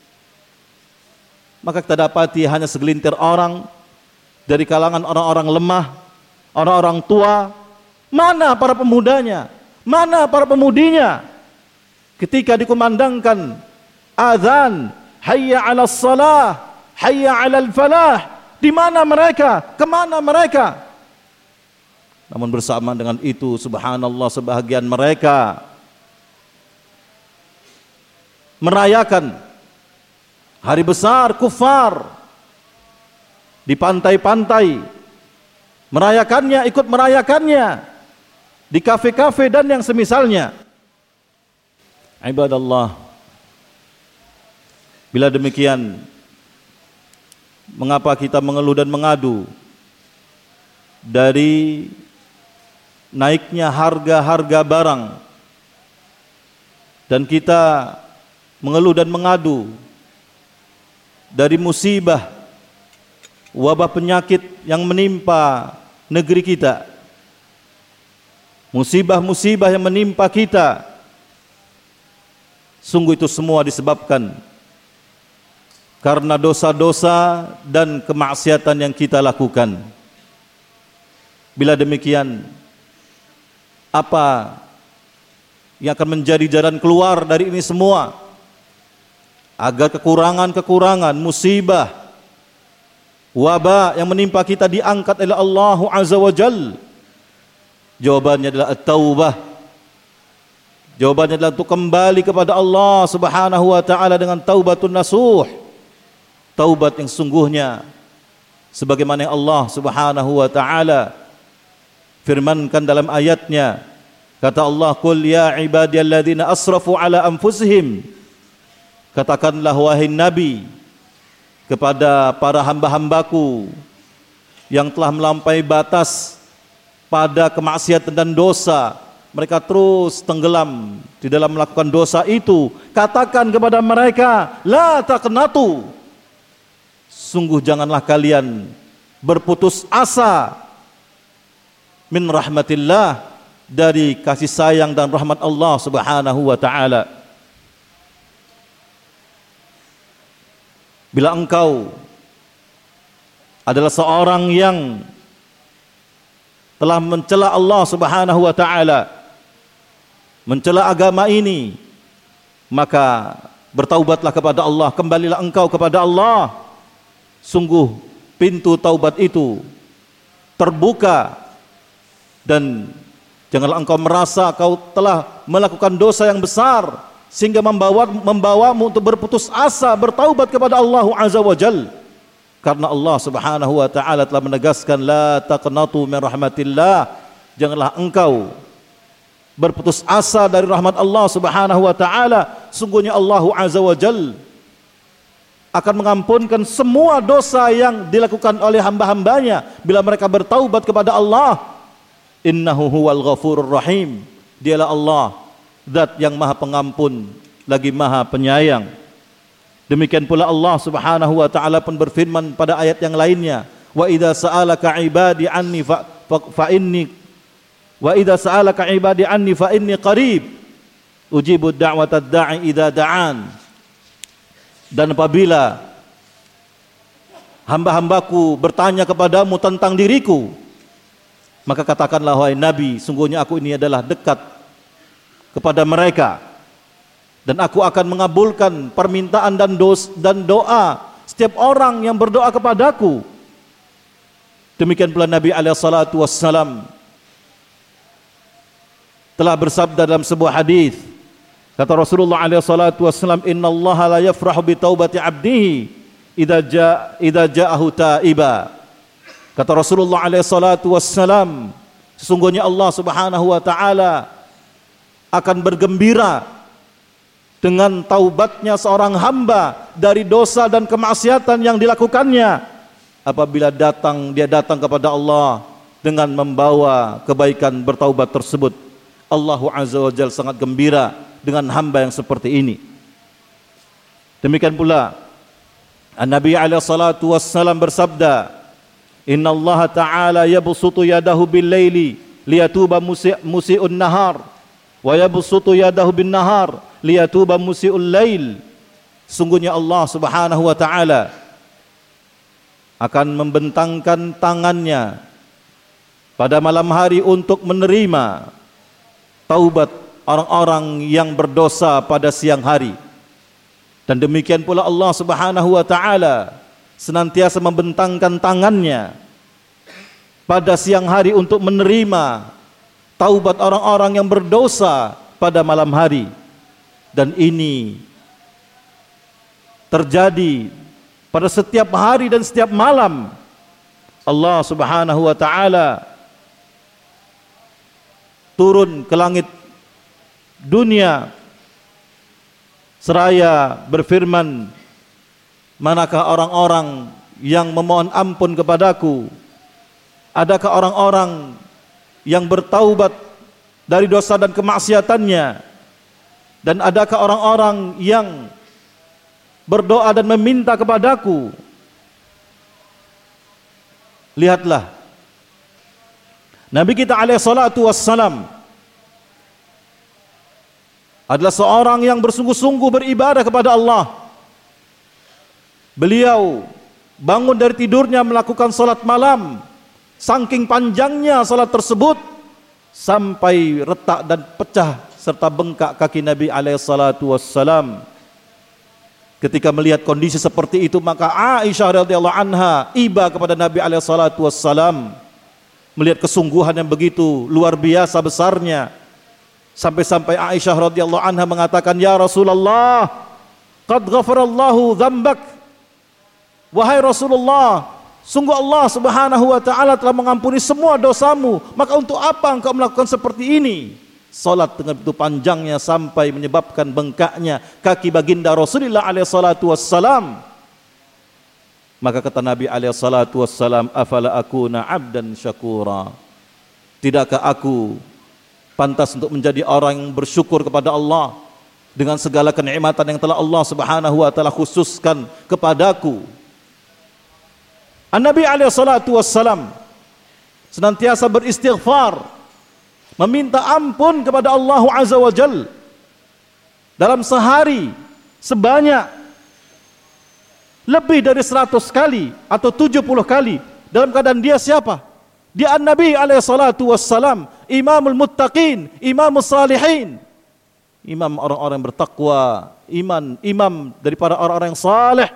maka kita dapati hanya segelintir orang dari kalangan orang-orang lemah, orang-orang tua. Mana para pemudanya? Mana para pemudinya? Ketika dikumandangkan azan, hayya 'alas shalah, hayya 'alal falah, di mana mereka? Kemana mereka? Namun bersamaan dengan itu, subhanallah, sebahagian mereka merayakan hari besar kufar di pantai-pantai, merayakannya, ikut merayakannya di kafe-kafe dan yang semisalnya. Ibadallah, bila demikian, mengapa kita mengeluh dan mengadu dari naiknya harga-harga barang, dan kita mengeluh dan mengadu dari musibah wabah penyakit yang menimpa negeri kita, musibah-musibah yang menimpa kita? Sungguh itu semua disebabkan karena dosa-dosa dan kemaksiatan yang kita lakukan. Bila demikian, apa yang akan menjadi jalan keluar dari ini semua? Agar kekurangan-kekurangan, musibah, wabah yang menimpa kita diangkat oleh Allah Azza wa Jal. Jawabannya adalah at-taubah. Jawabannya adalah untuk kembali kepada Allah Subhanahu wa taala dengan taubatun nasuh. Taubat yang sungguhnya sebagaimana yang Allah Subhanahu wa taala firmankan dalam ayatnya. Kata Allah, "Qul ya ibadiyalladzina asrafu ala anfusihim." Katakanlah wahai Nabi kepada para hamba-hambaku yang telah melampaui batas pada kemaksiatan dan dosa, mereka terus tenggelam di dalam melakukan dosa itu. Katakan kepada mereka, la taqnatu, sungguh janganlah kalian berputus asa min rahmatillah, dari kasih sayang dan rahmat Allah Subhanahu wa taala. Bila engkau adalah seorang yang telah mencela Allah Subhanahu wa taala, mencela agama ini, maka bertaubatlah kepada Allah, kembalilah engkau kepada Allah. Sungguh pintu taubat itu terbuka, dan janganlah engkau merasa kau telah melakukan dosa yang besar sehingga membawamu untuk berputus asa bertaubat kepada Allah Azza wa Jal. Karena Allah Subhanahu wa taala telah menegaskan, la taqnatu min rahmatillah, janganlah engkau berputus asa dari rahmat Allah Subhanahu wa taala. Sungguhnya Allah Azza wa Jal akan mengampunkan semua dosa yang dilakukan oleh hamba-hambanya bila mereka bertaubat kepada Allah. Innahu huwal ghafurur rahim, dialah Allah, zat yang maha pengampun lagi maha penyayang. Demikian pula Allah Subhanahu wa taala pun berfirman pada ayat yang lainnya, wa idza sa'alaka ibadi anni fa inni wa idza sa'alaka ibadi anni fa inni qarib ujibu da'watad da'i idza da'an. Dan apabila hamba-hambaku bertanya kepadamu tentang diriku, maka katakanlah wahai Nabi, sungguhnya aku ini adalah dekat kepada mereka, dan aku akan mengabulkan permintaan dan doa setiap orang yang berdoa kepadaku. Demikian pula Nabi alaihi salatu wassalam telah bersabda dalam sebuah hadis, kata Rasulullah alaihi salatu wassalam, innallaha la yafrahu bi taubati 'abdihi idza ja'ahu taiba. Kata Rasulullah alaihi salatu wassalam, sesungguhnya Allah Subhanahu wa taala akan bergembira dengan taubatnya seorang hamba dari dosa dan kemaksiatan yang dilakukannya apabila dia datang kepada Allah dengan membawa kebaikan bertaubat tersebut. Allah Azza wa Jalla sangat gembira dengan hamba yang seperti ini. Demikian pula Nabi alaihi salatu wassalam bersabda, Inna Allah Ta'ala yabsutu yadahu bil laili liyatuba musi'un nahar wa yabsutu yadahu bin nahar liyatuba musi'ul lail. Sungguhnya Allah Subhanahu wa taala akan membentangkan tangannya pada malam hari untuk menerima taubat orang-orang yang berdosa pada siang hari. Dan demikian pula Allah Subhanahu wa taala senantiasa membentangkan tangannya pada siang hari untuk menerima taubat orang-orang yang berdosa pada malam hari. Dan ini terjadi pada setiap hari dan setiap malam. Allah Subhanahu wa taala turun ke langit dunia seraya berfirman, manakah orang-orang yang memohon ampun kepadaku? Adakah orang-orang yang bertaubat dari dosa dan kemaksiatannya? Dan adakah orang-orang yang berdoa dan meminta kepadaku? Lihatlah, Nabi kita alaihi salatu wassalam adalah seorang yang bersungguh-sungguh beribadah kepada Allah. Beliau bangun dari tidurnya melakukan salat malam. Saking panjangnya salat tersebut sampai retak dan pecah serta bengkak kaki Nabi alaihi salatu wassalam. Ketika melihat kondisi seperti itu, maka Aisyah radhiyallahu anha iba kepada Nabi alaihi salatu wassalam, melihat kesungguhan yang begitu luar biasa besarnya. Sampai-sampai Aisyah radhiyallahu anha mengatakan, "Ya Rasulullah, qad ghafarallahu dzambak." Wahai Rasulullah, sungguh Allah Subhanahu wa taala telah mengampuni semua dosamu, maka untuk apa engkau melakukan seperti ini? Salat dengan begitu panjangnya sampai menyebabkan bengkaknya kaki baginda Rasulullah alaihi salatu wassalam. Maka kata Nabi alaihi salatu wassalam, "Afala akuna 'abdan syakura?" Tidakkah aku pantas untuk menjadi orang yang bersyukur kepada Allah dengan segala kenikmatan yang telah Allah Subhanahu wa taala khususkan kepadaku? An-Nabi alaihi salatu wassalam senantiasa beristighfar, meminta ampun kepada Allah Azza wa Jalla dalam sehari sebanyak lebih dari 100 kali atau 70 kali. Dalam keadaan dia siapa? Dia An-Nabi alaihi salatu wassalam, imamul muttaqin, imamus salihin, imam orang-orang yang bertakwa, imam dari para orang-orang yang saleh.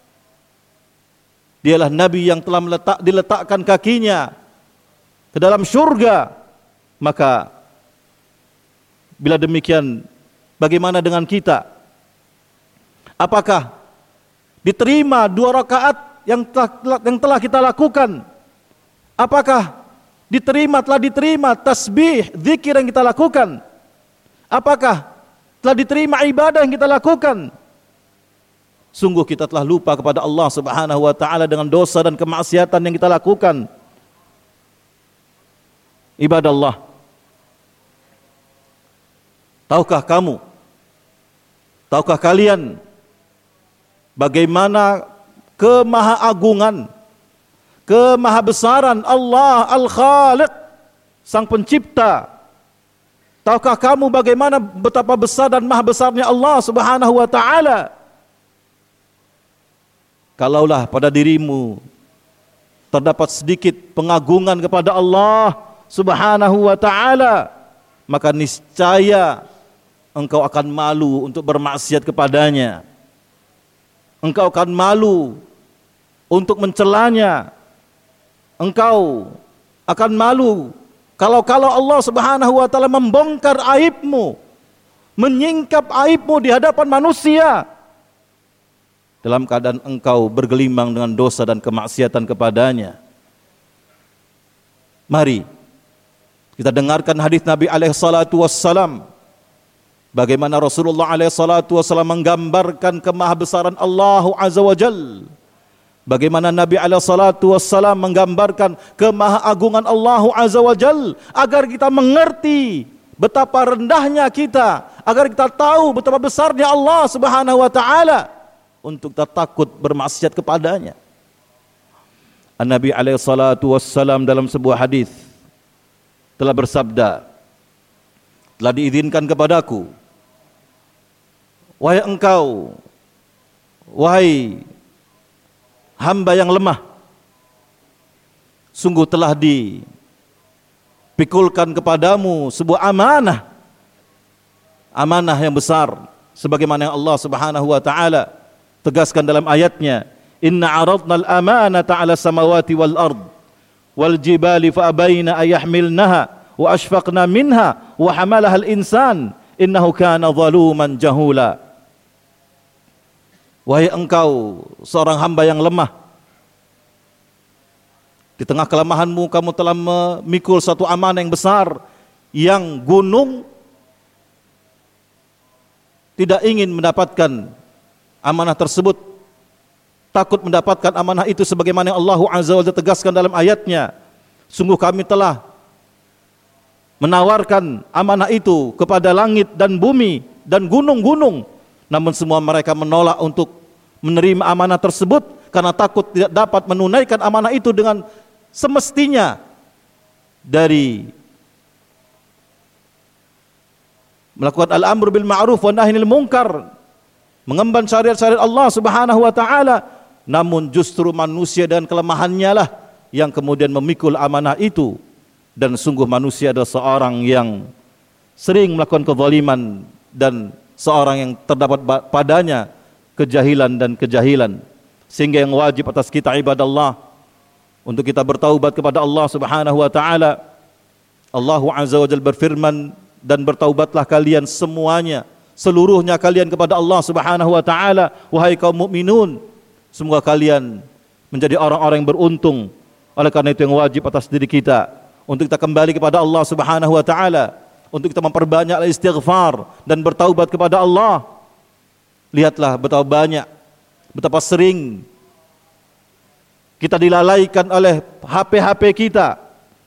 Dialah Nabi yang telah diletakkan kakinya ke dalam surga. Maka bila demikian, bagaimana dengan kita? Apakah diterima 2 rakaat yang telah kita lakukan? Apakah telah diterima tasbih, zikir yang kita lakukan? Apakah telah diterima ibadah yang kita lakukan? Sungguh kita telah lupa kepada Allah Subhanahu wa taala dengan dosa dan kemaksiatan yang kita lakukan. Ibadallah, tahukah kalian bagaimana kemahaagungan, kemahabesaran Allah Al-Khaliq, Sang Pencipta? Tahukah kamu bagaimana betapa besar dan maha besarnya Allah Subhanahu wa ta'ala? Kalaulah pada dirimu terdapat sedikit pengagungan kepada Allah Subhanahu wa ta'ala, maka niscaya engkau akan malu untuk bermaksiat kepadanya. Engkau akan malu untuk mencelanya. Engkau akan malu kalau Allah Subhanahu wa ta'ala membongkar aibmu, menyingkap aibmu di hadapan manusia, dalam keadaan engkau bergelimang dengan dosa dan kemaksiatan kepadanya. Mari kita dengarkan hadis Nabi alaihi salatu wassalam, bagaimana Rasulullah alaihi salatu wassalam menggambarkan kemahabesaran Allah azza wa jalla. Bagaimana Nabi alaihi salatu wassalam menggambarkan kemahaagungan Allah azza wa jalla, agar kita mengerti betapa rendahnya kita, agar kita tahu betapa besarnya Allah Subhanahu wa ta'ala, untuk kita takut bermaksiat kepadanya. Nabi alaihi salatu wassalam dalam sebuah hadis telah bersabda, telah diizinkan kepadaku, wahai engkau, wahai hamba yang lemah, sungguh telah dipikulkan kepadamu sebuah amanah, amanah yang besar, sebagaimana yang Allah Subhanahu wa ta'ala tegaskan dalam ayatnya, inna aradna al-amanata ala samawati wal ard wal jibali fa abayna ayahmilnaha wa ashfaqna minha wa hamalaha al-insan innahu kana zaluman jahula. Wahai engkau seorang hamba yang lemah, di tengah kelemahanmu kamu telah memikul satu amanah yang besar, yang gunung tidak ingin mendapatkan amanah tersebut, takut mendapatkan amanah itu, sebagaimana Allah Azza wa Jalla tegaskan dalam ayatnya, sungguh kami telah menawarkan amanah itu kepada langit dan bumi dan gunung-gunung, namun semua mereka menolak untuk menerima amanah tersebut karena takut tidak dapat menunaikan amanah itu dengan semestinya, dari melakukan al-amru bil ma'ruf wa nahy anil munkar, mengemban syariat-syariat Allah Subhanahu wa ta'ala. Namun justru manusia dan kelemahannya lah yang kemudian memikul amanah itu, dan sungguh manusia adalah seorang yang sering melakukan kezaliman dan seorang yang terdapat padanya kejahilan dan kejahilan, sehingga yang wajib atas kita ibadallah untuk kita bertaubat kepada Allah Subhanahu wa ta'ala. Allah Azza wa Jalla berfirman, dan bertaubatlah kalian semuanya, seluruhnya kalian kepada Allah Subhanahu wa ta'ala, wahai kaum mukminun, semoga kalian menjadi orang-orang yang beruntung. Oleh karena itu yang wajib atas diri kita untuk kita kembali kepada Allah Subhanahu wa ta'ala, untuk kita memperbanyak istighfar dan bertaubat kepada Allah. Lihatlah betapa banyak, betapa sering kita dilalaikan oleh HP kita.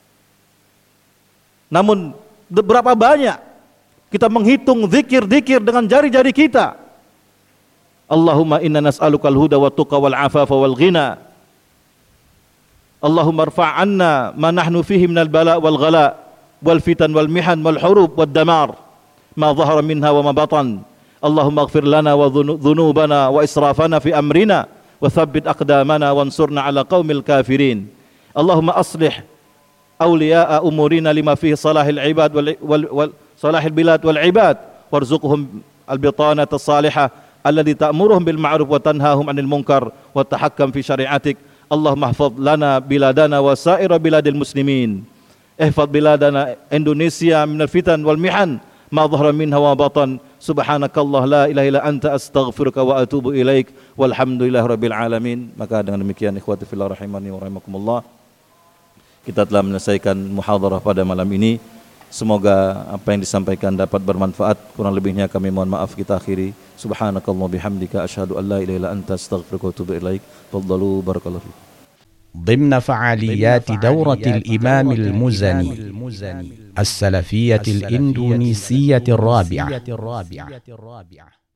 Namun berapa banyak kita menghitung zikir-zikir dengan jari-jari kita. Allahumma inna nas'alukal huda wa tuqa wal afafa wal ghina. Allahumma irfa'anna ma nahnu fihi minal bala wal ghala wal fitan wal mihan wal hurub wad damar ma zahara minha wa ma batan. Allahumma ighfir lana wa dhunubana wa israfana fi amrina wa thabbit aqdamana wansurna ala qaumil kafirin. Allahumma aslih awliya'a umurina lima fihi salahil ibad wal salahil bilad wal ibad warzuqhum al-bitanata as-salihah alladhi ta'muruhum bil ma'ruf wa tanhahum 'anil munkar wa tahakkam fi syari'atik. Allahumma ihfaz lana biladana wa sa'ira biladil muslimin. Ihfaz biladana Indonesia minal fitan wal mihan ma dhahara minha wa batan. Subhanakallah la ilaha illa anta astaghfiruka wa atubu ilaik. Walhamdulillahirabbil alamin. Maka dengan demikian ikhwati fillah rahimani wa rahimakumullah, kita telah menyelesaikan muhadharah pada malam ini. Semoga apa yang disampaikan dapat bermanfaat. Kurang lebihnya kami mohon maaf, kita akhiri. Subhanakallah bihamdika asyhadu an la ilaha illa anta astaghfiruka wa atubu ilaik. Faddalu barakallahu fikum. ضمن فعاليات دورة الإمام المزني السلفية الإندونيسية الرابعة